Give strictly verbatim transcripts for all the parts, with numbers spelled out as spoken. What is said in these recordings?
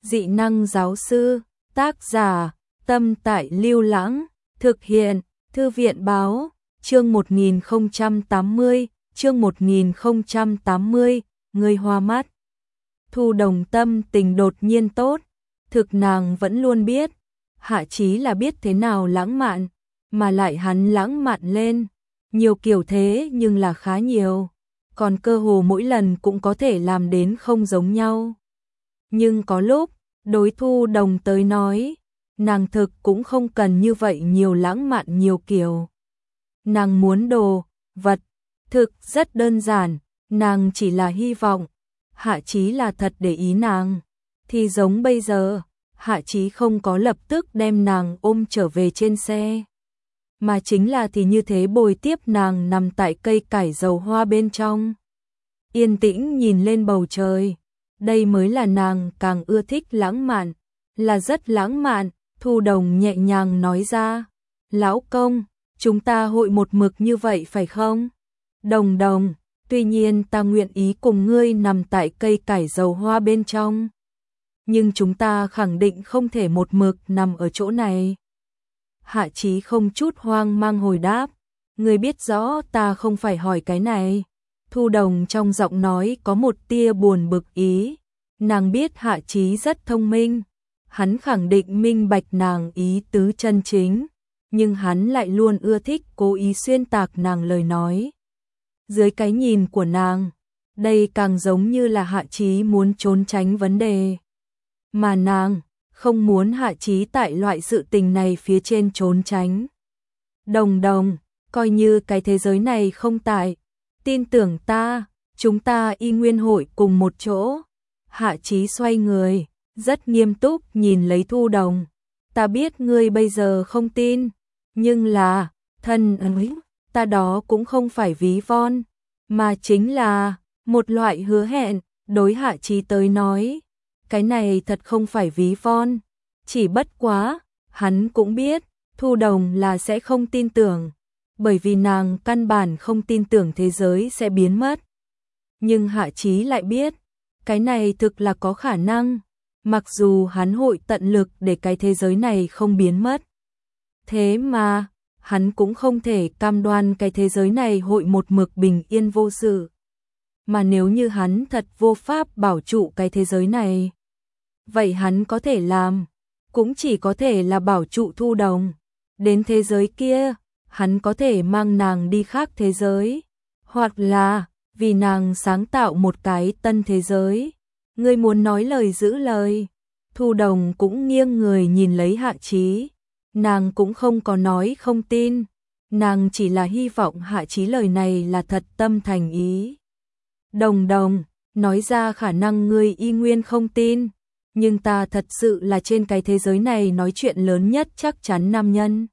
Dị năng giáo sư, tác giả, Tâm Tại Lưu Lãng, thực hiện, Thư viện báo, chương một nghìn không trăm tám mươi, chương một nghìn không trăm tám mươi, người hoa mắt. Thu Đồng tâm tình đột nhiên tốt, thực nàng vẫn luôn biết, Hạ Chí là biết thế nào lãng mạn, mà lại hắn lãng mạn lên, nhiều kiểu thế nhưng là khá nhiều, còn cơ hồ mỗi lần cũng có thể làm đến không giống nhau. Nhưng có lúc, đối Thu Đồng tới nói, nàng thực cũng không cần như vậy nhiều lãng mạn nhiều kiểu. Nàng muốn đồ, vật, thực rất đơn giản, nàng chỉ là hy vọng, Hạ Chí là thật để ý nàng, thì giống bây giờ, Hạ Chí không có lập tức đem nàng ôm trở về trên xe, mà chính là thì như thế bồi tiếp nàng nằm tại cây cải dầu hoa bên trong. Yên tĩnh nhìn lên bầu trời, đây mới là nàng càng ưa thích lãng mạn, là rất lãng mạn, Thu Đồng nhẹ nhàng nói ra, lão công, chúng ta hội một mực như vậy phải không? Đồng Đồng, tuy nhiên ta nguyện ý cùng ngươi nằm tại cây cải dầu hoa bên trong, nhưng chúng ta khẳng định không thể một mực nằm ở chỗ này. Hạ Chí không chút hoang mang hồi đáp, ngươi biết rõ ta không phải hỏi cái này. Thu Đồng trong giọng nói có một tia buồn bực ý, nàng biết Hạ Chí rất thông minh, hắn khẳng định minh bạch nàng ý tứ chân chính, nhưng hắn lại luôn ưa thích cố ý xuyên tạc nàng lời nói. Dưới cái nhìn của nàng, đây càng giống như là Hạ Chí muốn trốn tránh vấn đề, mà nàng không muốn Hạ Chí tại loại sự tình này phía trên trốn tránh. Đồng Đồng, coi như cái thế giới này không tại, tin tưởng ta, chúng ta y nguyên hội cùng một chỗ. Hạ Chí xoay người, rất nghiêm túc nhìn lấy Thu Đồng. Ta biết ngươi bây giờ không tin, nhưng là, thân ấy, ta đó cũng không phải ví von, mà chính là một loại hứa hẹn, đối Hạ Chí tới nói. Cái này thật không phải ví von, chỉ bất quá, hắn cũng biết, Thu Đồng là sẽ không tin tưởng, bởi vì nàng căn bản không tin tưởng thế giới sẽ biến mất. Nhưng Hạ Chí lại biết, cái này thực là có khả năng, mặc dù hắn hội tận lực để cái thế giới này không biến mất. Thế mà, hắn cũng không thể cam đoan cái thế giới này hội một mực bình yên vô sự. Mà nếu như hắn thật vô pháp bảo trụ cái thế giới này, vậy hắn có thể làm, cũng chỉ có thể là bảo trụ Thu Đồng. Đến thế giới kia, hắn có thể mang nàng đi khác thế giới, hoặc là vì nàng sáng tạo một cái tân thế giới. Ngươi muốn nói lời giữ lời. Thu Đồng cũng nghiêng người nhìn lấy Hạ Chí, nàng cũng không có nói không tin, nàng chỉ là hy vọng Hạ Chí lời này là thật tâm thành ý. Đồng Đồng, nói ra khả năng ngươi y nguyên không tin, nhưng ta thật sự là trên cái thế giới này nói chuyện lớn nhất chắc chắn nam nhân.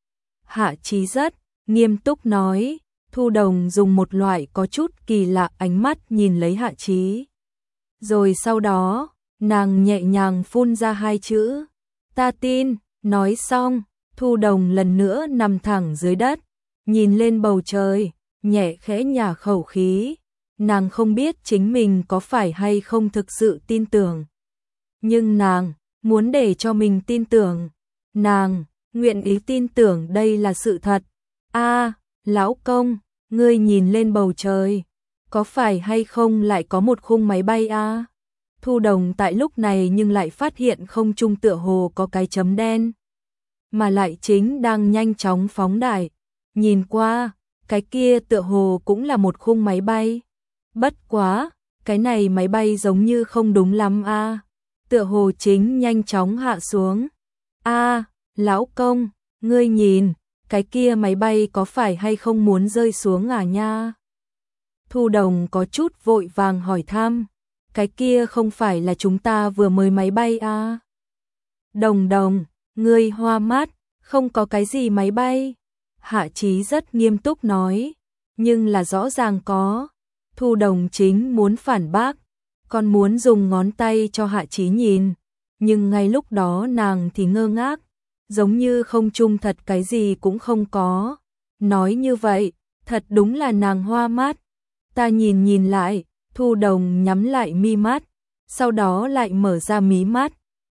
Hạ Chí rất nghiêm túc nói, Thu Đồng dùng một loại có chút kỳ lạ ánh mắt nhìn lấy Hạ Chí. Rồi sau đó, nàng nhẹ nhàng phun ra hai chữ, ta tin. Nói xong, Thu Đồng lần nữa nằm thẳng dưới đất, nhìn lên bầu trời, nhẹ khẽ nhả khẩu khí. Nàng không biết chính mình có phải hay không thực sự tin tưởng, nhưng nàng muốn để cho mình tin tưởng, nàng nguyện ý tin tưởng đây là sự thật. A, lão công, ngươi nhìn lên bầu trời, có phải hay không lại có một khung máy bay a? Thu Đồng tại lúc này nhưng lại phát hiện không trung tựa hồ có cái chấm đen, mà lại chính đang nhanh chóng phóng đại. Nhìn qua, cái kia tựa hồ cũng là một khung máy bay. Bất quá, cái này máy bay giống như không đúng lắm a. Tựa hồ chính nhanh chóng hạ xuống. A, lão công, ngươi nhìn, cái kia máy bay có phải hay không muốn rơi xuống à nha? Thu Đồng có chút vội vàng hỏi thăm, cái kia không phải là chúng ta vừa mới máy bay à? Đồng Đồng, ngươi hoa mắt, không có cái gì máy bay. Hạ Chí rất nghiêm túc nói, nhưng là rõ ràng có. Thu Đồng chính muốn phản bác, còn muốn dùng ngón tay cho Hạ Chí nhìn, nhưng ngay lúc đó nàng thì ngơ ngác, giống như không trung thật cái gì cũng không có. Nói như vậy, thật đúng là nàng hoa mắt. Ta nhìn nhìn lại, Thu Đồng nhắm lại mi mắt, sau đó lại mở ra mí mắt,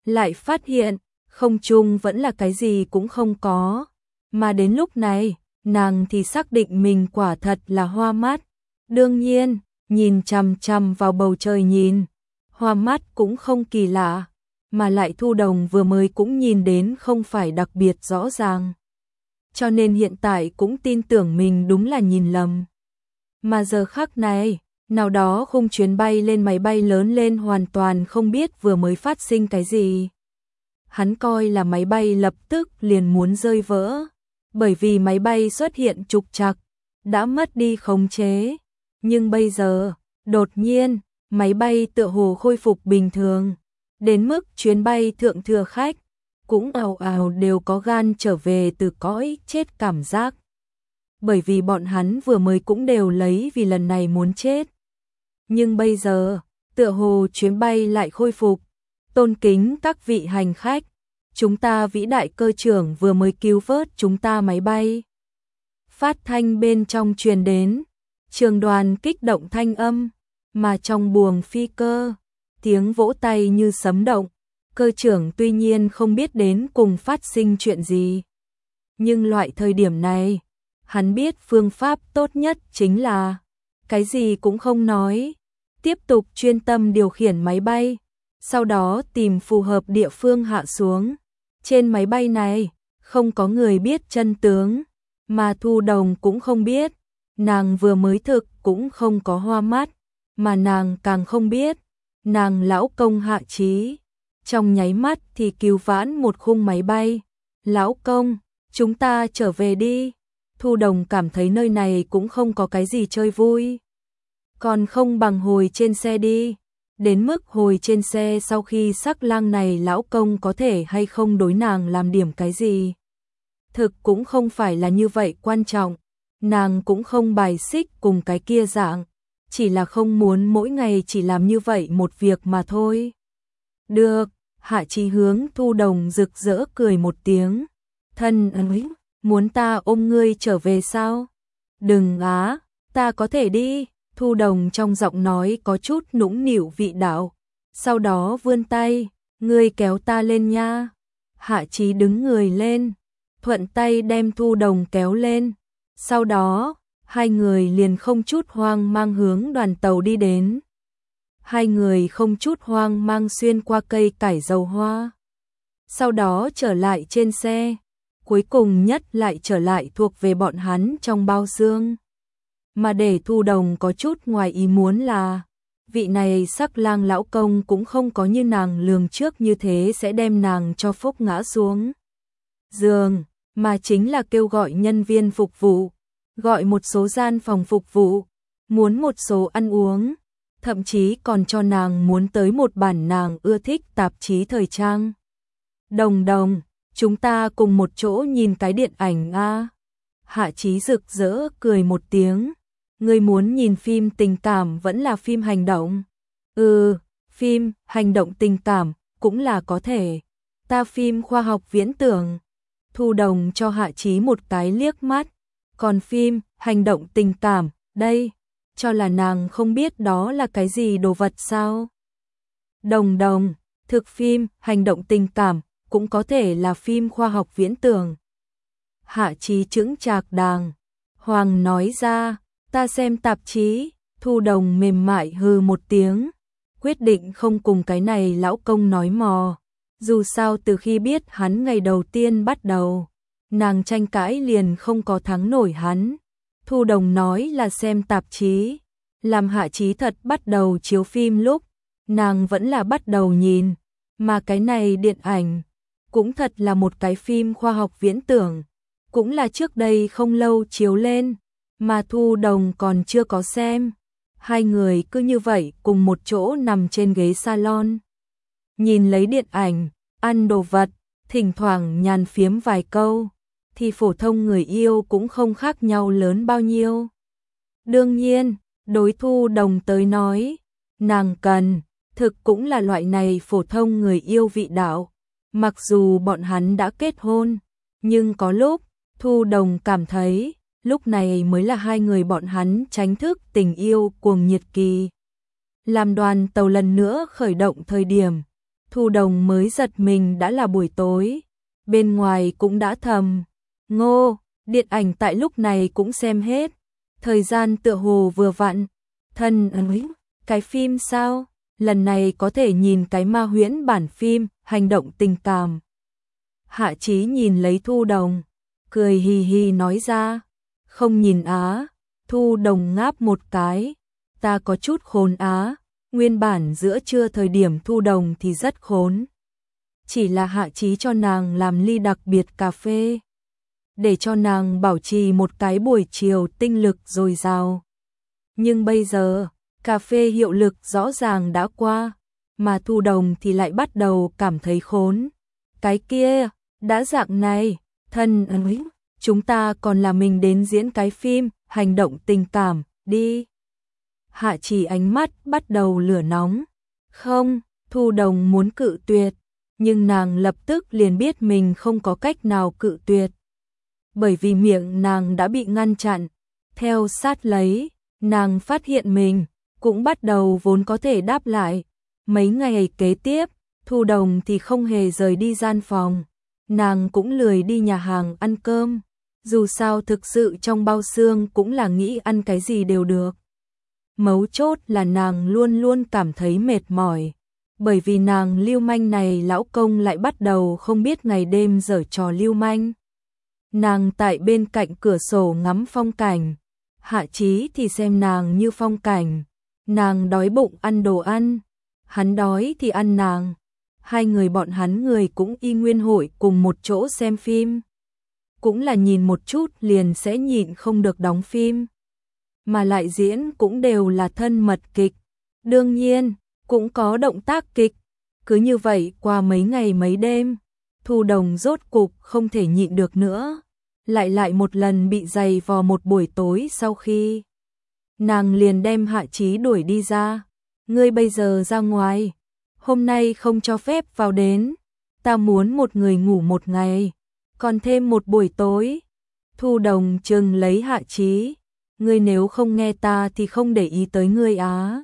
lại phát hiện, không trung vẫn là cái gì cũng không có. Mà đến lúc này, nàng thì xác định mình quả thật là hoa mắt. Đương nhiên, nhìn chằm chằm vào bầu trời nhìn, hoa mắt cũng không kỳ lạ, mà lại Thu Đồng vừa mới cũng nhìn đến không phải đặc biệt rõ ràng. Cho nên hiện tại cũng tin tưởng mình đúng là nhìn lầm. Mà giờ khắc này, nào đó khung chuyến bay lên máy bay lớn lên hoàn toàn không biết vừa mới phát sinh cái gì. Hắn coi là máy bay lập tức liền muốn rơi vỡ, bởi vì máy bay xuất hiện trục trặc, đã mất đi khống chế. Nhưng bây giờ, đột nhiên, máy bay tựa hồ khôi phục bình thường, đến mức chuyến bay thượng thừa khách cũng ào ào đều có gan trở về từ cõi chết cảm giác. Bởi vì bọn hắn vừa mới cũng đều lấy vì lần này muốn chết. Nhưng bây giờ, tựa hồ chuyến bay lại khôi phục. Tôn kính các vị hành khách, chúng ta vĩ đại cơ trưởng vừa mới cứu vớt chúng ta máy bay. Phát thanh bên trong truyền đến, trường đoàn kích động thanh âm, mà trong buồng phi cơ, tiếng vỗ tay như sấm động. Cơ trưởng tuy nhiên không biết đến cùng phát sinh chuyện gì. Nhưng loại thời điểm này, hắn biết phương pháp tốt nhất chính là cái gì cũng không nói, tiếp tục chuyên tâm điều khiển máy bay, sau đó tìm phù hợp địa phương hạ xuống. Trên máy bay này, không có người biết chân tướng, mà Thu Đồng cũng không biết, nàng vừa mới thực cũng không có hoa mắt, mà nàng càng không biết, nàng lão công Hạ Chí trong nháy mắt thì cứu vãn một khung máy bay. Lão công, chúng ta trở về đi. Thu Đồng cảm thấy nơi này cũng không có cái gì chơi vui. Còn không bằng hồi trên xe đi. Đến mức hồi trên xe sau khi sắc lang này lão công có thể hay không đối nàng làm điểm cái gì. Thực cũng không phải là như vậy quan trọng. Nàng cũng không bài xích cùng cái kia dạng. Chỉ là không muốn mỗi ngày chỉ làm như vậy một việc mà thôi. Được, Hạ Chí hướng Thu Đồng rực rỡ cười một tiếng. Thân ơi, muốn ta ôm ngươi trở về sao? Đừng á, ta có thể đi. Thu Đồng trong giọng nói có chút nũng nịu vị đạo. Sau đó vươn tay, ngươi kéo ta lên nha. Hạ Chí đứng người lên, thuận tay đem Thu Đồng kéo lên. Sau đó, hai người liền không chút hoang mang hướng đoàn tàu đi đến. Hai người không chút hoang mang xuyên qua cây cải dầu hoa. Sau đó trở lại trên xe. Cuối cùng nhất lại trở lại thuộc về bọn hắn trong bao xương. Mà để Thu Đồng có chút ngoài ý muốn là vị này sắc lang lão công cũng không có như nàng lường trước như thế sẽ đem nàng cho phốc ngã xuống giường, mà chính là kêu gọi nhân viên phục vụ, gọi một số gian phòng phục vụ, muốn một số ăn uống, thậm chí còn cho nàng muốn tới một bản nàng ưa thích tạp chí thời trang. Đồng Đồng, chúng ta cùng một chỗ nhìn cái điện ảnh a. Hạ Chí rực rỡ cười một tiếng. Ngươi muốn nhìn phim tình cảm vẫn là phim hành động? Ừ, phim hành động tình cảm cũng là có thể. Ta phim khoa học viễn tưởng. Thu Đồng cho Hạ Chí một cái liếc mắt. Còn phim hành động tình cảm, đây, cho là nàng không biết đó là cái gì đồ vật sao? Đồng Đồng, thực phim hành động tình cảm cũng có thể là phim khoa học viễn tưởng. Hạ Chí chững chạc đàng hoàng nói ra. Ta xem tạp chí. Thu Đồng mềm mại hừ một tiếng, quyết định không cùng cái này lão công nói mò. Dù sao từ khi biết hắn ngày đầu tiên bắt đầu, nàng tranh cãi liền không có thắng nổi hắn. Thu Đồng nói là xem tạp chí, làm Hạ Chí thật bắt đầu chiếu phim lúc, nàng vẫn là bắt đầu nhìn, mà cái này điện ảnh cũng thật là một cái phim khoa học viễn tưởng, cũng là trước đây không lâu chiếu lên, mà Thu Đồng còn chưa có xem. Hai người cứ như vậy cùng một chỗ nằm trên ghế salon, nhìn lấy điện ảnh, ăn đồ vật, thỉnh thoảng nhàn phiếm vài câu, thì phổ thông người yêu cũng không khác nhau lớn bao nhiêu. Đương nhiên, đối Thu Đồng tới nói, nàng cần, thực cũng là loại này phổ thông người yêu vị đạo. Mặc dù bọn hắn đã kết hôn, nhưng có lúc, Thu Đồng cảm thấy, lúc này mới là hai người bọn hắn tránh thức tình yêu cuồng nhiệt kỳ. Làm đoàn tàu lần nữa khởi động thời điểm, Thu Đồng mới giật mình đã là buổi tối, bên ngoài cũng đã thầm. Ngô, điện ảnh tại lúc này cũng xem hết, thời gian tựa hồ vừa vặn. Thân ơi, cái phim sao? Lần này có thể nhìn cái ma huyễn bản phim, hành động tình cảm. Hạ Chí nhìn lấy Thu Đồng, cười hì hì nói ra, không nhìn á. Thu Đồng ngáp một cái, ta có chút khốn á. Nguyên bản giữa trưa thời điểm Thu Đồng thì rất khốn. Chỉ là Hạ Chí cho nàng làm ly đặc biệt cà phê, để cho nàng bảo trì một cái buổi chiều tinh lực dồi dào. Nhưng bây giờ, cà phê hiệu lực rõ ràng đã qua, mà Thu Đồng thì lại bắt đầu cảm thấy khốn. Cái kia, đã dạng này, thân ơi, chúng ta còn là mình đến diễn cái phim, hành động tình cảm, đi. Hạ Chỉ ánh mắt bắt đầu lửa nóng. Không, Thu Đồng muốn cự tuyệt, nhưng nàng lập tức liền biết mình không có cách nào cự tuyệt. Bởi vì miệng nàng đã bị ngăn chặn. Theo sát lấy, nàng phát hiện mình cũng bắt đầu vốn có thể đáp lại. Mấy ngày kế tiếp, Thu Đồng thì không hề rời đi gian phòng. Nàng cũng lười đi nhà hàng ăn cơm. Dù sao thực sự trong bao xương cũng là nghĩ ăn cái gì đều được. Mấu chốt là nàng luôn luôn cảm thấy mệt mỏi. Bởi vì nàng lưu manh này lão công lại bắt đầu không biết ngày đêm giở trò lưu manh. Nàng tại bên cạnh cửa sổ ngắm phong cảnh. Hạ Chí thì xem nàng như phong cảnh. Nàng đói bụng ăn đồ ăn, hắn đói thì ăn nàng. Hai người bọn hắn người cũng y nguyên hội cùng một chỗ xem phim. Cũng là nhìn một chút liền sẽ nhịn không được đóng phim. Mà lại diễn cũng đều là thân mật kịch. Đương nhiên, cũng có động tác kịch. Cứ như vậy qua mấy ngày mấy đêm, Thu Đồng rốt cục không thể nhịn được nữa. Lại lại một lần bị giày vò một buổi tối sau khi nàng liền đem Hạ Chí đuổi đi ra. Ngươi bây giờ ra ngoài, hôm nay không cho phép vào đến. Ta muốn một người ngủ một ngày, còn thêm một buổi tối. Thu Đồng trừng lấy Hạ Chí. Ngươi nếu không nghe ta thì không để ý tới ngươi á.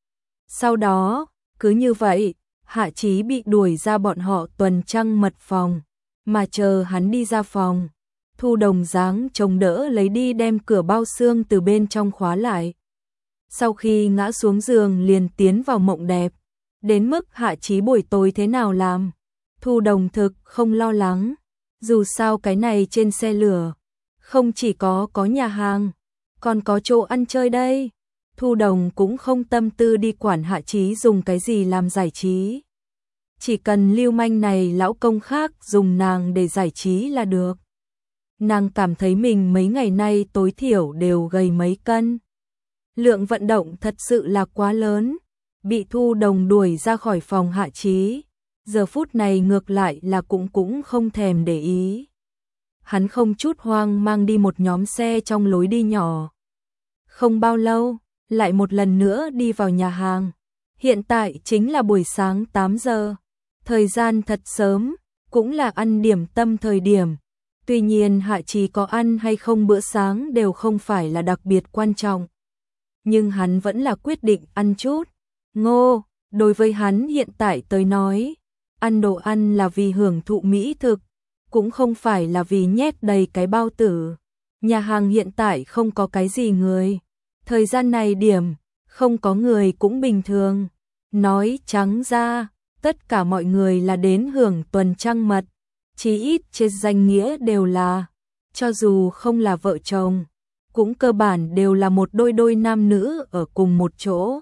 Sau đó, cứ như vậy, Hạ Chí bị đuổi ra bọn họ tuần trăng mật phòng. Mà chờ hắn đi ra phòng, Thu Đồng dáng chống đỡ lấy đi đem cửa bao xương từ bên trong khóa lại. Sau khi ngã xuống giường liền tiến vào mộng đẹp. Đến mức Hạ Chí buổi tối thế nào làm, Thu Đồng thực không lo lắng. Dù sao cái này trên xe lửa, không chỉ có có nhà hàng, còn có chỗ ăn chơi đây. Thu Đồng cũng không tâm tư đi quản Hạ Chí dùng cái gì làm giải trí. Chỉ cần lưu manh này lão công khác dùng nàng để giải trí là được. Nàng cảm thấy mình mấy ngày nay tối thiểu đều gầy mấy cân. Lượng vận động thật sự là quá lớn. Bị Thu Đồng đuổi ra khỏi phòng Hạ Chí, giờ phút này ngược lại là cũng cũng không thèm để ý. Hắn không chút hoang mang đi một nhóm xe trong lối đi nhỏ. Không bao lâu, lại một lần nữa đi vào nhà hàng. Hiện tại chính là buổi sáng tám giờ. Thời gian thật sớm, cũng là ăn điểm tâm thời điểm. Tuy nhiên Hạ Chí có ăn hay không bữa sáng đều không phải là đặc biệt quan trọng. Nhưng hắn vẫn là quyết định ăn chút. Ngô, đối với hắn hiện tại tới nói, ăn đồ ăn là vì hưởng thụ mỹ thực, cũng không phải là vì nhét đầy cái bao tử. Nhà hàng hiện tại không có cái gì người. Thời gian này điểm, không có người cũng bình thường. Nói trắng ra, tất cả mọi người là đến hưởng tuần trăng mật. Chí ít trên danh nghĩa đều là, cho dù không là vợ chồng, cũng cơ bản đều là một đôi đôi nam nữ ở cùng một chỗ.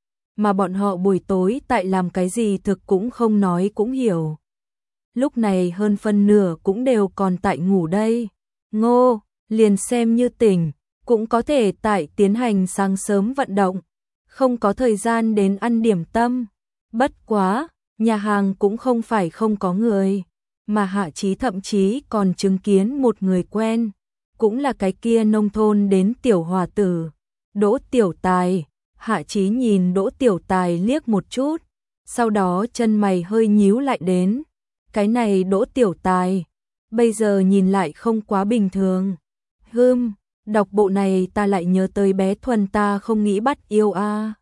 Mà bọn họ buổi tối tại làm cái gì thực cũng không nói cũng hiểu. Lúc này hơn phân nửa cũng đều còn tại ngủ đây. Ngô, liền xem như tỉnh, cũng có thể tại tiến hành sáng sớm vận động, không có thời gian đến ăn điểm tâm. Bất quá, nhà hàng cũng không phải không có người, mà Hạ Chí thậm chí còn chứng kiến một người quen, cũng là cái kia nông thôn đến tiểu hòa tử, Đỗ Tiểu Tài. Hạ Chí nhìn Đỗ Tiểu Tài liếc một chút, sau đó chân mày hơi nhíu lại đến. Cái này Đỗ Tiểu Tài, bây giờ nhìn lại không quá bình thường. Hừm, đọc bộ này ta lại nhớ tới bé Thuần ta không nghĩ bắt yêu a. À.